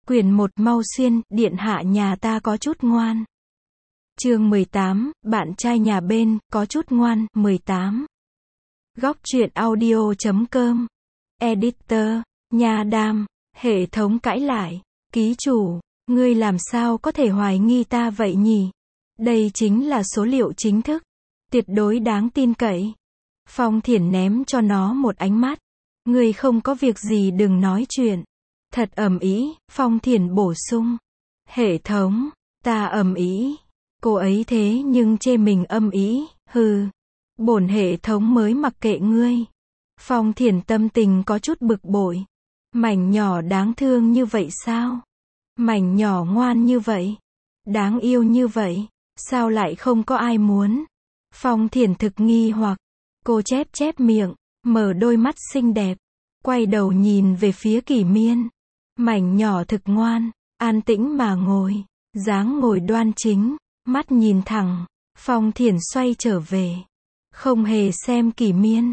Quyển 1 mau xuyên, điện hạ nhà ta có chút ngoan. Chương 18, bạn trai nhà bên, có chút ngoan, 18. Góc truyện audio.com. Editor, Nha Đam, hệ thống cãi lại. Ký chủ, ngươi làm sao có thể hoài nghi ta vậy nhỉ? Đây chính là số liệu chính thức. Tuyệt đối đáng tin cậy. Phong Thiển ném cho nó một ánh mắt. Ngươi không có việc gì đừng nói chuyện. Thật ầm ĩ, Phong Thiển bổ sung. Hệ thống, ta ầm ĩ. Cô ấy thế nhưng chê mình âm ĩ, hừ. Bổn hệ thống mới mặc kệ ngươi. Phong Thiển tâm tình có chút bực bội. Mảnh nhỏ đáng thương như vậy sao? Mảnh nhỏ ngoan như vậy, đáng yêu như vậy, sao lại không có ai muốn? Phong Thiển thực nghi hoặc, cô chép miệng, mở đôi mắt xinh đẹp, quay đầu nhìn về phía Kỷ Miên. Mảnh nhỏ thực ngoan, an tĩnh mà ngồi, dáng ngồi đoan chính, mắt nhìn thẳng. Phong Thiển xoay trở về, không hề xem Kỷ Miên.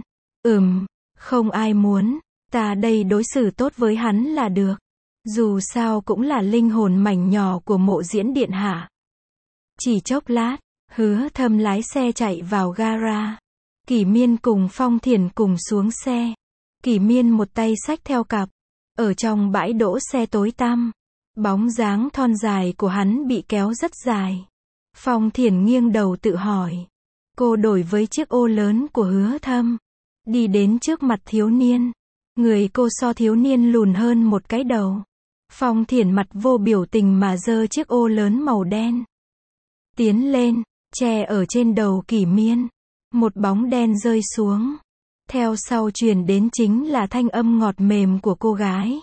Không ai muốn, ta đây đối xử tốt với hắn là được. Dù sao cũng là linh hồn mảnh nhỏ của Mộ Diễn điện hạ. Chỉ chốc lát, Hứa Thâm lái xe chạy vào gara. Kỷ Miên cùng Phong Thiển cùng xuống xe. Kỷ Miên một tay xách theo cặp. Ở trong bãi đỗ xe tối tăm, bóng dáng thon dài của hắn bị kéo rất dài. Phong Thiển nghiêng đầu tự hỏi. Cô đổi với chiếc ô lớn của Hứa Thâm. Đi đến trước mặt thiếu niên. Người cô so thiếu niên lùn hơn một cái đầu. Phong Thiển mặt vô biểu tình mà giơ chiếc ô lớn màu đen. Tiến lên, che ở trên đầu Kỷ Miên. Một bóng đen rơi xuống. Theo sau truyền đến chính là thanh âm ngọt mềm của cô gái.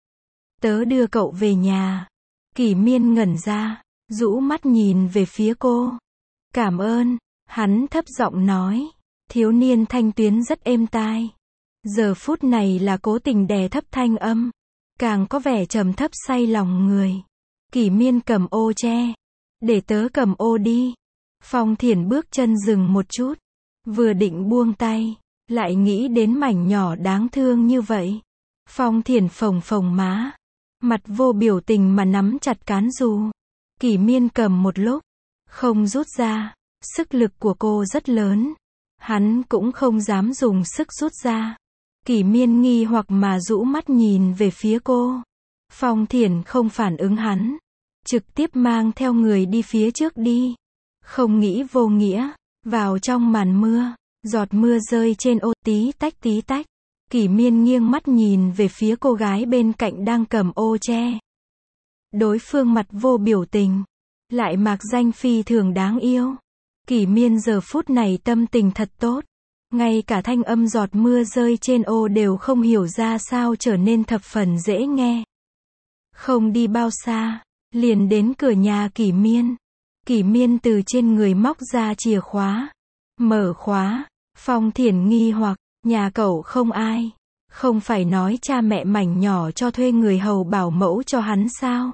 Tớ đưa cậu về nhà. Kỷ Miên ngẩn ra, rũ mắt nhìn về phía cô. Cảm ơn, hắn thấp giọng nói. Thiếu niên thanh tuyến rất êm tai. Giờ phút này là cố tình đè thấp thanh âm. Càng có vẻ trầm thấp say lòng người. Kỷ Miên cầm ô che. Để tớ cầm ô đi. Phong Thiển bước chân dừng một chút. Vừa định buông tay, lại nghĩ đến mảnh nhỏ đáng thương như vậy. Phong Thiển phồng phồng má. Mặt vô biểu tình mà nắm chặt cán dù. Kỷ Miên cầm một lúc. Không rút ra. Sức lực của cô rất lớn. Hắn cũng không dám dùng sức rút ra. Kỷ Miên nghi hoặc mà rũ mắt nhìn về phía cô. Phong Thiển không phản ứng hắn. Trực tiếp mang theo người đi phía trước đi. Không nghĩ vô nghĩa. Vào trong màn mưa. Giọt mưa rơi trên ô tí tách tí tách. Kỷ Miên nghiêng mắt nhìn về phía cô gái bên cạnh đang cầm ô che. Đối phương mặt vô biểu tình. Lại mạc danh phi thường đáng yêu. Kỷ Miên giờ phút này tâm tình thật tốt. Ngay cả thanh âm giọt mưa rơi trên ô đều không hiểu ra sao trở nên thập phần dễ nghe. Không đi bao xa, liền đến cửa nhà Kỷ Miên. Kỷ Miên từ trên người móc ra chìa khóa. Mở khóa. Phong Thiển nghi hoặc, nhà cậu không ai. Không phải nói cha mẹ mảnh nhỏ cho thuê người hầu bảo mẫu cho hắn sao?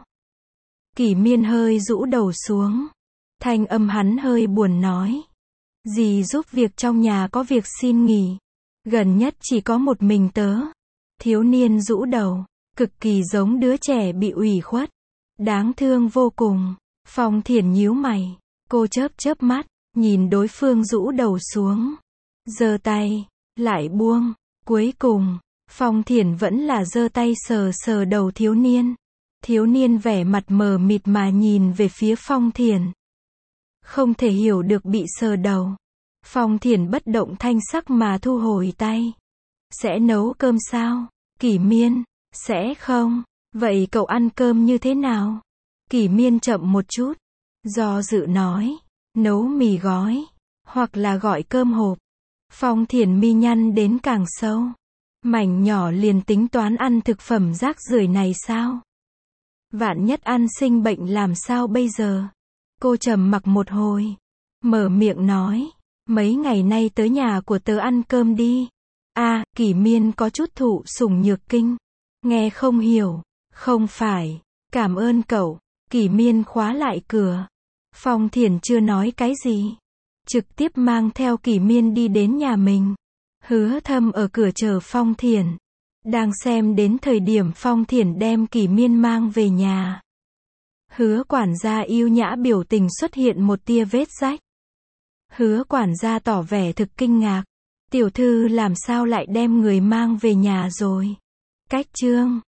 Kỷ Miên hơi rũ đầu xuống. Thanh âm hắn hơi buồn nói. Dì giúp việc trong nhà có việc xin nghỉ. Gần nhất chỉ có một mình tớ. Thiếu niên rũ đầu, cực kỳ giống đứa trẻ bị ủy khuất. Đáng thương vô cùng. Phong Thiển nhíu mày. Cô chớp mắt, nhìn đối phương rũ đầu xuống. Giơ tay, lại buông. Cuối cùng, Phong Thiển vẫn là giơ tay sờ đầu thiếu niên. Thiếu niên vẻ mặt mờ mịt mà nhìn về phía Phong Thiển. Không thể hiểu được bị sờ đầu. Phong Thiển bất động thanh sắc mà thu hồi tay. Sẽ nấu cơm sao? Kỷ Miên, sẽ không. Vậy cậu ăn cơm như thế nào? Kỷ Miên chậm một chút. Do dự nói. Nấu mì gói. Hoặc là gọi cơm hộp. Phong Thiển mi nhăn đến càng sâu. Mảnh nhỏ liền tính toán ăn thực phẩm rác rưởi này sao? Vạn nhất ăn sinh bệnh làm sao bây giờ? Cô trầm mặc một hồi. Mở miệng nói. Mấy ngày nay tới nhà của tớ ăn cơm đi. Kỷ Miên có chút thụ sủng nhược kinh. Nghe không hiểu. Không phải. Cảm ơn cậu. Kỷ Miên khóa lại cửa. Phong Thiển chưa nói cái gì. Trực tiếp mang theo Kỷ Miên đi đến nhà mình. Hứa Thâm ở cửa chờ Phong Thiển. Đang xem đến thời điểm Phong Thiển đem Kỷ Miên mang về nhà. Hứa quản gia yêu nhã biểu tình xuất hiện một tia vết rách. Hứa quản gia tỏ vẻ thực kinh ngạc. Tiểu thư làm sao lại đem người mang về nhà rồi? Cách chương